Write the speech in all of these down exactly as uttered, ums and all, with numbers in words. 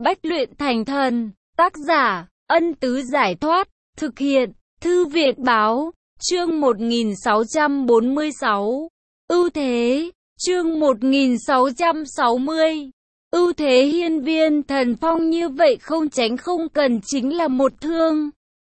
Bách luyện thành thần. Tác giả, Ân Tứ Giải Thoát. Thực hiện, Thư viện Báo. Chương một nghìn sáu trăm bốn mươi sáu. Ưu thế. Chương một nghìn sáu trăm sáu mươi. Ưu thế hiên viên thần phong như vậy không tránh không cần chính là một thương.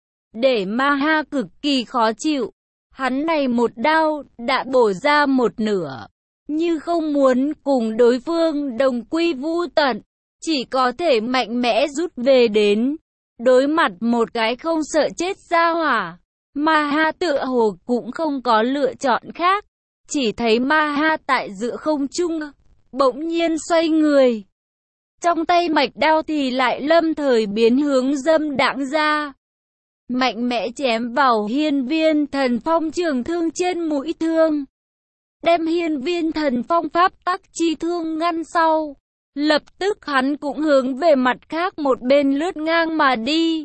Để Ma Ha cực kỳ khó chịu. Hắn này một đao, đã bổ ra một nửa. Như không muốn cùng đối phương đồng quy vu tận. Chỉ có thể mạnh mẽ rút về đến. Đối mặt một cái không sợ chết ra hỏa. Ma Ha tựa hồ cũng không có lựa chọn khác. Chỉ thấy Ma Ha tại giữa không trung, bỗng nhiên xoay người. Trong tay mạch đao thì lại lâm thời biến hướng dâm đãng ra. Mạnh mẽ chém vào hiên viên thần phong trường thương trên mũi thương. Đem hiên viên thần phong pháp tắc chi thương ngăn sau. Lập tức hắn cũng hướng về mặt khác một bên lướt ngang mà đi.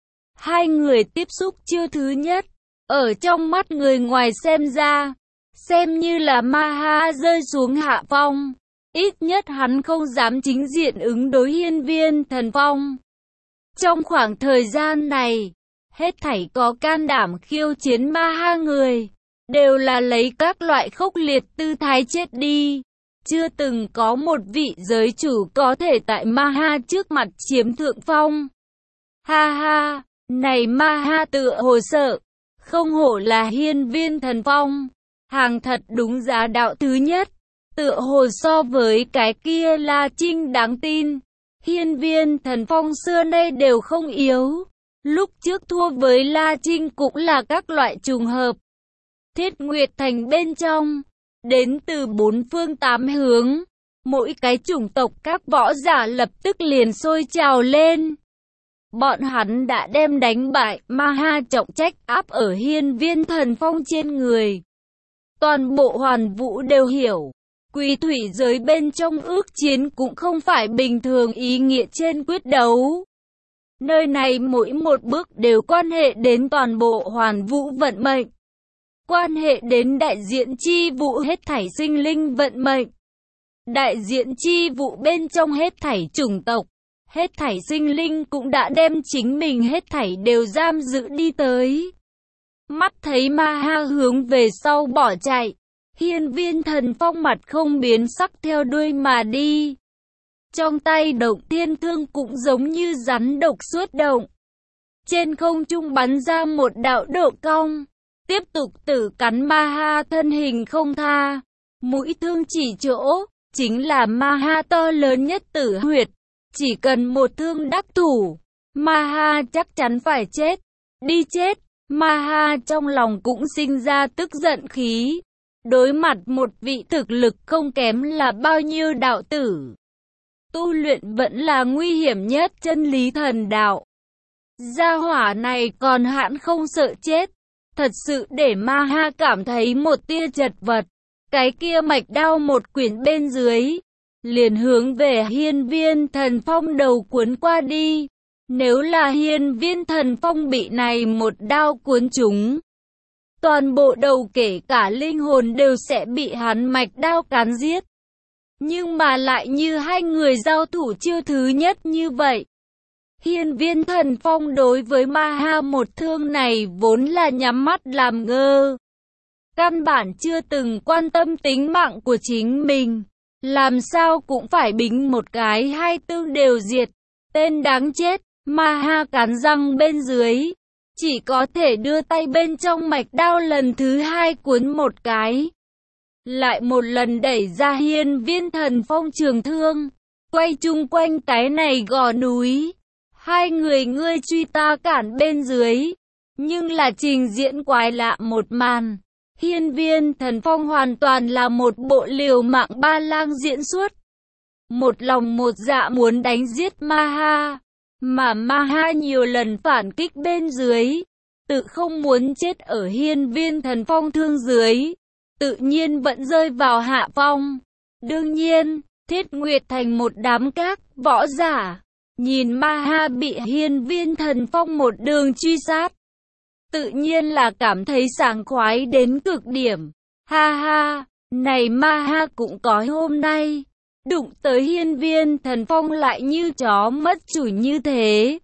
Hai người tiếp xúc chiêu thứ nhất. Ở trong mắt người ngoài xem ra, xem như là Ma Ha rơi xuống hạ phong. Ít nhất hắn không dám chính diện ứng đối hiên viên thần phong. Trong khoảng thời gian này, hết thảy có can đảm khiêu chiến Ma Ha người, đều là lấy các loại khốc liệt tư thái chết đi. Chưa từng có một vị giới chủ có thể tại Ma Ha trước mặt chiếm thượng phong. Ha ha, này Ma Ha tựa hồ sợ, không hổ là hiên viên thần phong. Hàng thật đúng giá đạo thứ nhất, tựa hồ so với cái kia La Trinh đáng tin. Hiên viên thần phong xưa nay đều không yếu. Lúc trước thua với La Trinh cũng là các loại trùng hợp. Thiết Nguyệt Thành bên trong, đến từ bốn phương tám hướng, mỗi cái chủng tộc các võ giả lập tức liền sôi trào lên. Bọn hắn đã đem đánh bại Ma Ha trọng trách áp ở hiên viên thần phong trên người. Toàn bộ Hoàn Vũ đều hiểu, Quỷ thủy giới bên trong ước chiến cũng không phải bình thường ý nghĩa trên quyết đấu. Nơi này mỗi một bước đều quan hệ đến toàn bộ Hoàn Vũ vận mệnh. Quan hệ đến đại diện chi vụ hết thảy sinh linh vận mệnh. Đại diện chi vụ bên trong hết thảy chủng tộc, hết thảy sinh linh cũng đã đem chính mình hết thảy đều giam giữ đi tới. Mắt thấy Ma Ha hướng về sau bỏ chạy, hiên viên thần phong mặt không biến sắc theo đuôi mà đi. Trong tay động thiên thương cũng giống như rắn độc suốt động. Trên không trung bắn ra một đạo độ cong, tiếp tục tử cắn Ma Ha thân hình không tha. Mũi thương chỉ chỗ, chính là Ma Ha to lớn nhất tử huyệt. Chỉ cần một thương đắc thủ, Ma Ha chắc chắn phải chết. Đi chết, Ma Ha trong lòng cũng sinh ra tức giận khí. Đối mặt một vị thực lực không kém là bao nhiêu đạo tử. Tu luyện vẫn là nguy hiểm nhất chân lý thần đạo. Gia hỏa này còn hãn không sợ chết. Thật sự để Ma Ha cảm thấy một tia chật vật. Cái kia mạch đao một quyển bên dưới, liền hướng về hiên viên thần phong đầu cuốn qua đi. Nếu là hiên viên thần phong bị này một đao cuốn trúng, toàn bộ đầu kể cả linh hồn đều sẽ bị hắn mạch đao cán giết. Nhưng mà lại như hai người giao thủ chiêu thứ nhất như vậy. Hiên viên thần phong đối với Ma Ha một thương này vốn là nhắm mắt làm ngơ. Căn bản chưa từng quan tâm tính mạng của chính mình. Làm sao cũng phải bính một cái hai tương đều diệt. Tên đáng chết, Ma Ha cắn răng bên dưới. Chỉ có thể đưa tay bên trong mạch đao lần thứ hai cuốn một cái. Lại một lần đẩy ra hiên viên thần phong trường thương. Quay chung quanh cái này gò núi. Hai người ngươi truy ta cản bên dưới. Nhưng là trình diễn quái lạ một màn. Hiên viên thần phong hoàn toàn là một bộ liều mạng ba lang diễn xuất. Một lòng một dạ muốn đánh giết Ma Ha. Mà Ma Ha nhiều lần phản kích bên dưới. Tự không muốn chết ở hiên viên thần phong thương dưới. Tự nhiên vẫn rơi vào hạ phong. Đương nhiên, Thiết Nguyệt Thành một đám các võ giả. Nhìn Ma Ha bị hiên viên thần phong một đường truy sát. Tự nhiên là cảm thấy sảng khoái đến cực điểm. Ha ha, này Ma Ha cũng có hôm nay. đụng tới hiên viên thần phong lại như chó mất chủ như thế.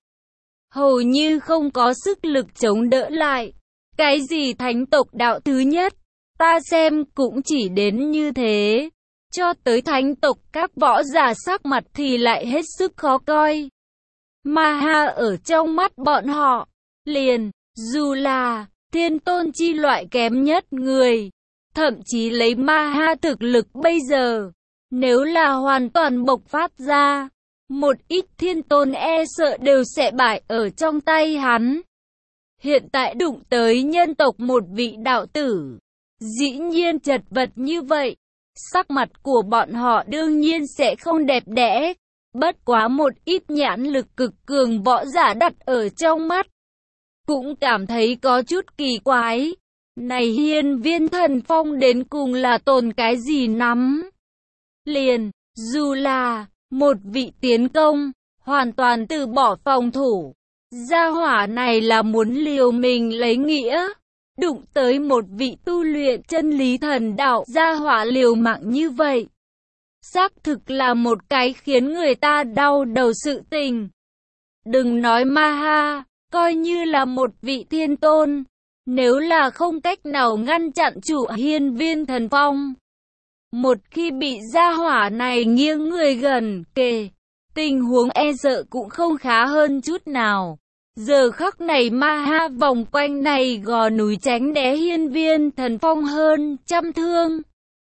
Hầu như không có sức lực chống đỡ lại. Cái gì thánh tộc đạo thứ nhất, ta xem cũng chỉ đến như thế. Cho tới thánh tộc các võ giả sắc mặt thì lại hết sức khó coi. Ma ha ở trong mắt bọn họ, liền, dù là thiên tôn chi loại kém nhất người, thậm chí lấy ma ha thực lực bây giờ, nếu là hoàn toàn bộc phát ra, một ít thiên tôn e sợ đều sẽ bại ở trong tay hắn. Hiện tại đụng tới nhân tộc một vị đạo tử, dĩ nhiên chật vật như vậy, sắc mặt của bọn họ đương nhiên sẽ không đẹp đẽ. Bất quá một ít nhãn lực cực cường võ giả đặt ở trong mắt, cũng cảm thấy có chút kỳ quái. Này hiên viên thần phong đến cùng là tồn cái gì nắm? Liền, dù là một vị tiến công, hoàn toàn từ bỏ phòng thủ, gia hỏa này là muốn liều mình lấy nghĩa. Đụng tới một vị tu luyện chân lý thần đạo, gia hỏa liều mạng như vậy, xác thực là một cái khiến người ta đau đầu sự tình. Đừng nói ma ha, coi như là một vị thiên tôn, nếu là không cách nào ngăn chặn chủ hiên viên thần phong, một khi bị gia hỏa này nghiêng người gần kề, tình huống e sợ cũng không khá hơn chút nào. Giờ khắc này ma ha vòng quanh này gò núi tránh né hiên viên thần phong hơn trăm thương.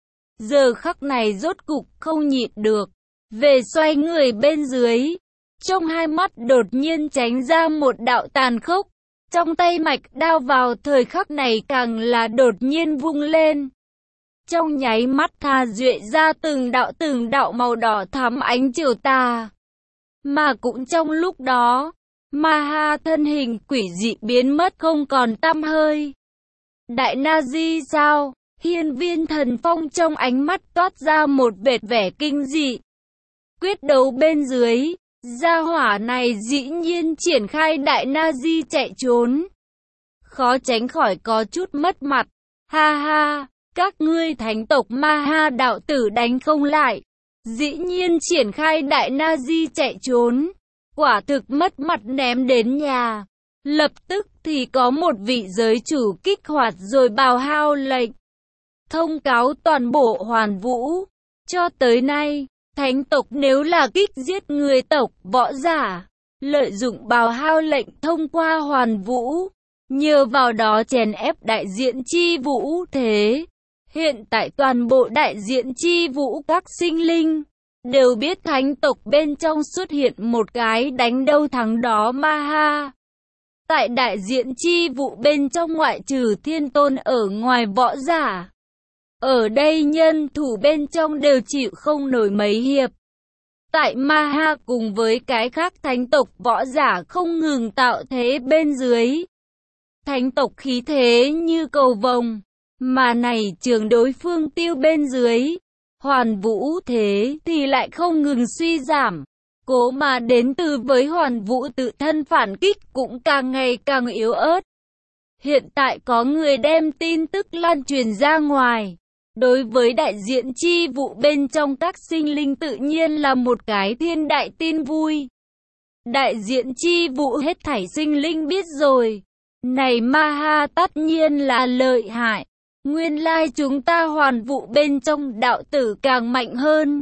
Giờ khắc này rốt cục không nhịn được, về xoay người bên dưới, trong hai mắt đột nhiên tránh ra một đạo tàn khốc, trong tay mạch đao vào thời khắc này càng là đột nhiên vung lên. Trong nháy mắt tha duệ ra từng đạo từng đạo màu đỏ thắm ánh chiều tà. Mà cũng trong lúc đó, ma ha thân hình quỷ dị biến mất không còn tăm hơi. Đại na di sao? Hiên viên thần phong trong ánh mắt toát ra một vệt vẻ kinh dị. Quyết đấu bên dưới, gia hỏa này dĩ nhiên triển khai đại na di chạy trốn. Khó tránh khỏi có chút mất mặt. Ha ha, các ngươi thánh tộc ma ha đạo tử đánh không lại, dĩ nhiên triển khai đại na di chạy trốn. Quả thực mất mặt ném đến nhà. Lập tức thì có một vị giới chủ kích hoạt rồi bào hao lệnh, thông cáo toàn bộ Hoàn Vũ. Cho tới nay, thánh tộc nếu là kích giết người tộc võ giả, lợi dụng bào hao lệnh thông qua Hoàn Vũ, nhờ vào đó chèn ép đại diện chi vũ thế. Hiện tại toàn bộ đại diện chi vũ các sinh linh đều biết thánh tộc bên trong xuất hiện một cái đánh đâu thắng đó ma ha. Tại đại diện chi vụ bên trong ngoại trừ thiên tôn ở ngoài võ giả, ở đây nhân thủ bên trong đều chịu không nổi mấy hiệp. Tại ma ha cùng với cái khác thánh tộc võ giả không ngừng tạo thế bên dưới, thánh tộc khí thế như cầu vồng, mà này trường đối phương tiêu bên dưới, Hoàn Vũ thế thì lại không ngừng suy giảm. Cố mà đến từ với Hoàn Vũ tự thân phản kích cũng càng ngày càng yếu ớt. Hiện tại có người đem tin tức lan truyền ra ngoài. Đối với đại diện chi vụ bên trong các sinh linh tự nhiên là một cái thiên đại tin vui. Đại diện chi vụ hết thảy sinh linh biết rồi. Này ma ha tất nhiên là lợi hại. Nguyên lai chúng ta Hoàn Vũ bên trong đạo tử càng mạnh hơn.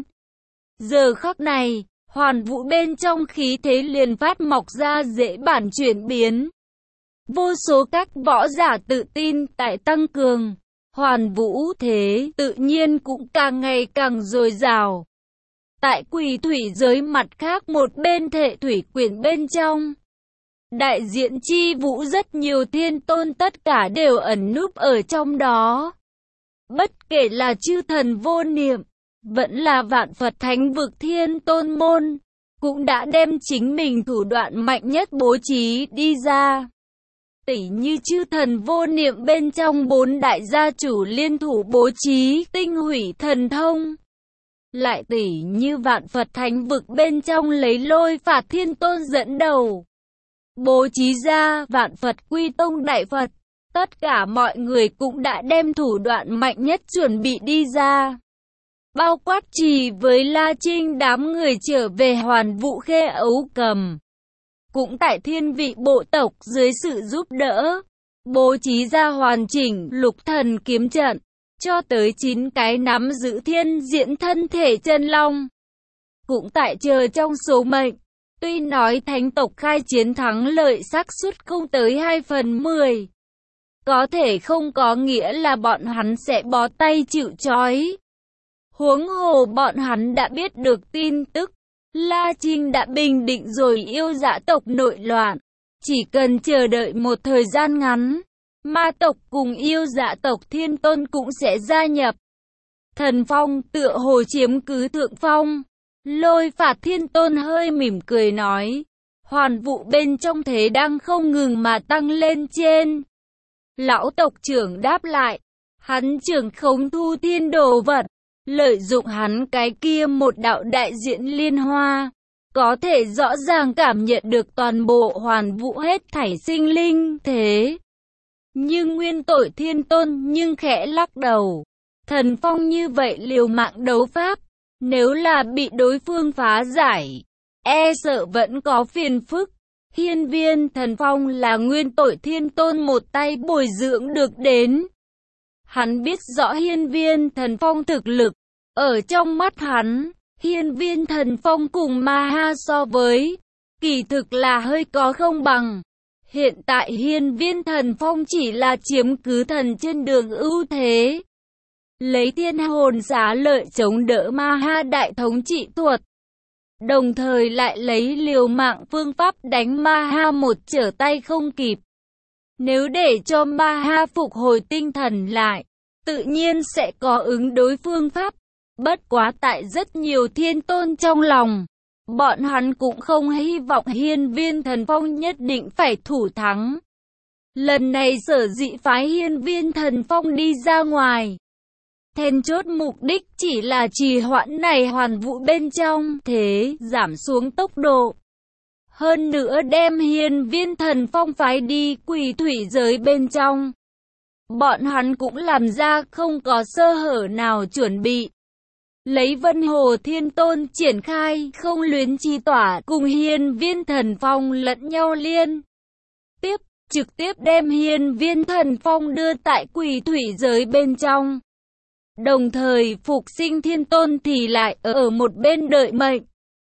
Giờ khắc này, Hoàn Vũ bên trong khí thế liền phát mọc ra dễ bản chuyển biến. Vô số các võ giả tự tin tại tăng cường, Hoàn Vũ thế tự nhiên cũng càng ngày càng dồi dào. Tại quỷ thủy giới mặt khác một bên Thệ Thủy Quyển bên trong, đại diện chi vũ rất nhiều thiên tôn tất cả đều ẩn núp ở trong đó. Bất kể là chư thần vô niệm, vẫn là vạn Phật thánh vực thiên tôn môn, cũng đã đem chính mình thủ đoạn mạnh nhất bố trí đi ra. Tỉ như chư thần vô niệm bên trong bốn đại gia chủ liên thủ bố trí tinh hủy thần thông. Lại tỉ như vạn Phật thánh vực bên trong lấy Lôi Phạt thiên tôn dẫn đầu, bố trí ra vạn Phật quy tông đại Phật. Tất cả mọi người cũng đã đem thủ đoạn mạnh nhất chuẩn bị đi ra. bao quát Trì với La Trinh đám người trở về Hoàn Vũ Khê Ấu Cầm. Cũng tại Thiên Vị bộ tộc dưới sự giúp đỡ, bố trí ra hoàn chỉnh Lục Thần kiếm trận, cho tới chín cái nắm giữ thiên diễn thân thể chân long. Cũng tại chờ trong số mệnh, tuy nói thánh tộc khai chiến thắng lợi xác suất không tới hai phần mười, có thể không có nghĩa là bọn hắn sẽ bó tay chịu trói. Huống hồ bọn hắn đã biết được tin tức, La Trinh đã bình định rồi yêu dã tộc nội loạn. Chỉ cần chờ đợi một thời gian ngắn, ma tộc cùng yêu dã tộc Thiên Tôn cũng sẽ gia nhập. Thần Phong tựa hồ chiếm cứ thượng phong. Lôi Phạt Thiên Tôn hơi mỉm cười nói, Hoàn Vũ bên trong thế đang không ngừng mà tăng lên trên. Lão tộc trưởng đáp lại, hắn trưởng khống thu thiên đồ vật, lợi dụng hắn cái kia một đạo đại diện liên hoa, có thể rõ ràng cảm nhận được toàn bộ Hoàn Vũ hết thảy sinh linh thế. Nhưng Nguyên Tội Thiên Tôn nhưng khẽ lắc đầu, Thần Phong như vậy liều mạng đấu pháp, nếu là bị đối phương phá giải, e sợ vẫn có phiền phức. Hiên Viên Thần Phong là Nguyên Tội Thiên Tôn một tay bồi dưỡng được đến. Hắn biết rõ Hiên Viên Thần Phong thực lực, ở trong mắt hắn, Hiên Viên Thần Phong cùng Ma Ha so với, kỳ thực là hơi có không bằng. Hiện tại Hiên Viên Thần Phong chỉ là chiếm cứ thần trên đường ưu thế, lấy thiên hồn xá lợi chống đỡ Ma Ha đại thống trị thuật, đồng thời lại lấy liều mạng phương pháp đánh Ma Ha một trở tay không kịp. Nếu để cho Ma Ha phục hồi tinh thần lại, tự nhiên sẽ có ứng đối phương pháp. Bất quá tại rất nhiều thiên tôn trong lòng, bọn hắn cũng không hy vọng Hiên Viên Thần Phong nhất định phải thủ thắng. Lần này sở dĩ phái Hiên Viên Thần Phong đi ra ngoài, then chốt mục đích chỉ là trì hoãn này Hoàn Vũ bên trong thế giảm xuống tốc độ. Hơn nữa đem Hiên Viên Thần Phong phái đi Quỷ Thủy giới bên trong. Bọn hắn cũng làm ra không có sơ hở nào chuẩn bị. Lấy Vân Hồ Thiên Tôn triển khai không luyến chi tỏa cùng Hiên Viên Thần Phong lẫn nhau liên tiếp, trực tiếp đem Hiên Viên Thần Phong đưa tại Quỷ Thủy giới bên trong. Đồng thời Phục Sinh Thiên Tôn thì lại ở một bên đợi mệnh.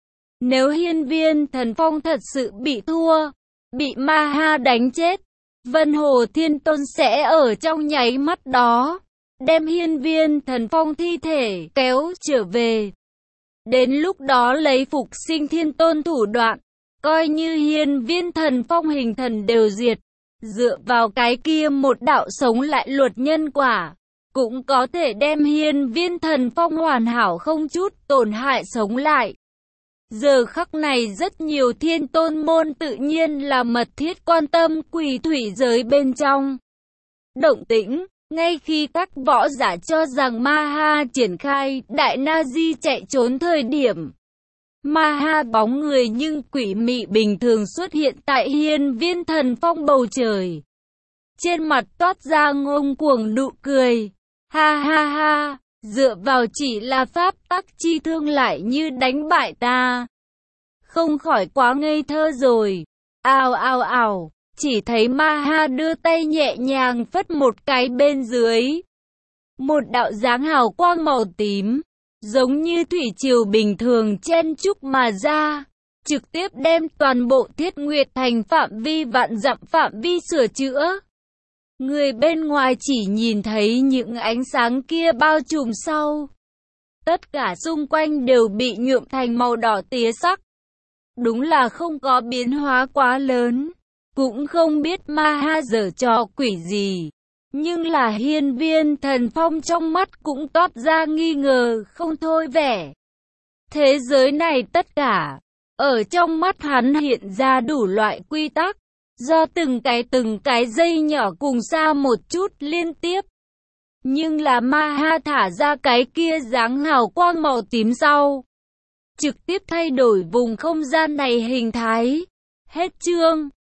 Nếu Hiên Viên Thần Phong thật sự bị thua, bị Ma Ha đánh chết, Vân Hồ Thiên Tôn sẽ ở trong nháy mắt đó đem Hiên Viên Thần Phong thi thể kéo trở về. Đến lúc đó lấy Phục Sinh Thiên Tôn thủ đoạn, coi như Hiên Viên Thần Phong hình thần đều diệt, dựa vào cái kia một đạo sống lại luật nhân quả, cũng có thể đem Hiên Viên Thần Phong hoàn hảo không chút tổn hại sống lại. Giờ khắc này rất nhiều thiên tôn môn tự nhiên là mật thiết quan tâm Quỷ Thủy giới bên trong động tĩnh. Ngay khi các võ giả cho rằng Ma Ha triển khai đại na di chạy trốn thời điểm, Ma Ha bóng người nhưng quỷ mị bình thường xuất hiện tại Hiên Viên Thần Phong bầu trời. Trên mặt toát ra ngông cuồng nụ cười. Ha ha ha, dựa vào chỉ là pháp tắc chi thương lại như đánh bại ta. Không khỏi quá ngây thơ rồi. Ào ào ào. Chỉ thấy Ma Ha đưa tay nhẹ nhàng phất một cái bên dưới. Một đạo dáng hào quang màu tím, giống như thủy triều bình thường chen chúc mà ra, trực tiếp đem toàn bộ Thiết Nguyệt Thành phạm vi vạn dặm phạm vi sửa chữa. Người bên ngoài chỉ nhìn thấy những ánh sáng kia bao trùm sau. Tất cả xung quanh đều bị nhuộm thành màu đỏ tía sắc. Đúng là không có biến hóa quá lớn. Cũng không biết Ma Ha giở trò quỷ gì. Nhưng là Hiên Viên Thần Phong trong mắt cũng toát ra nghi ngờ không thôi vẻ. Thế giới này tất cả, ở trong mắt hắn hiện ra đủ loại quy tắc, do từng cái từng cái dây nhỏ cùng xa một chút liên tiếp. Nhưng là Ma Ha thả ra cái kia dáng hào quang màu tím sau, trực tiếp thay đổi vùng không gian này hình thái. Hết chương.